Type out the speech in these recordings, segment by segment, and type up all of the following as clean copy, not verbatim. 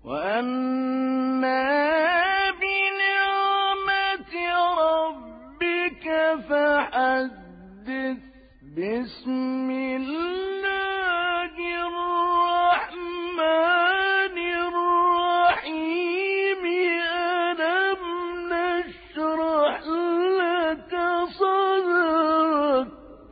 وأما بنعمة ربك فحدث. بسم الله الرحمن الرحيم. ألم نشرح لك صدرك.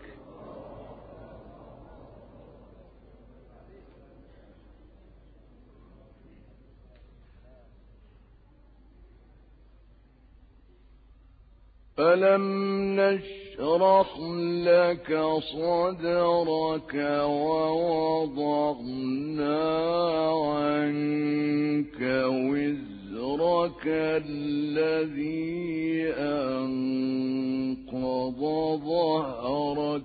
ألم نشرح لك صدرك ووضعنا عنك وزرك الذي أنقض ظهرك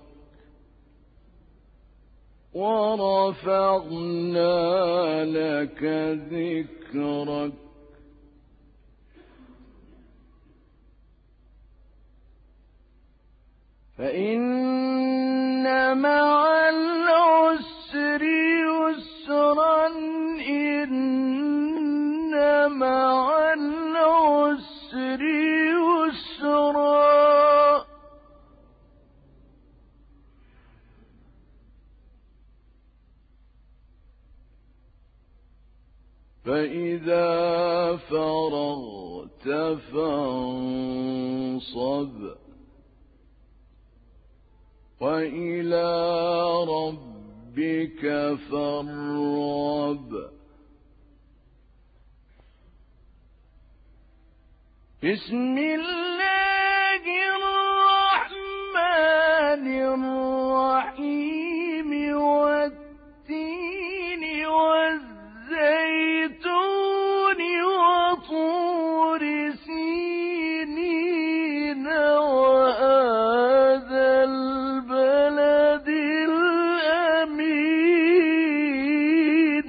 ورفعنا لك ذكرك. فإن مع العسر يسرا. إن مع العسر يسرا. فإذا فرغت فانصب وإلى ربك فارغب. بسم الله الرحمن الرحيم. والتين والزيتون وطور سينين وهذا البلد الأمين.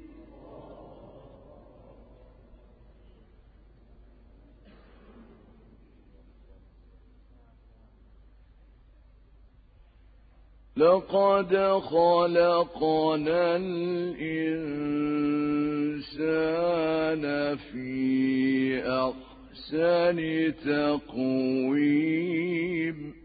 لقد خلقنا الإنسان في أحسن تقويم.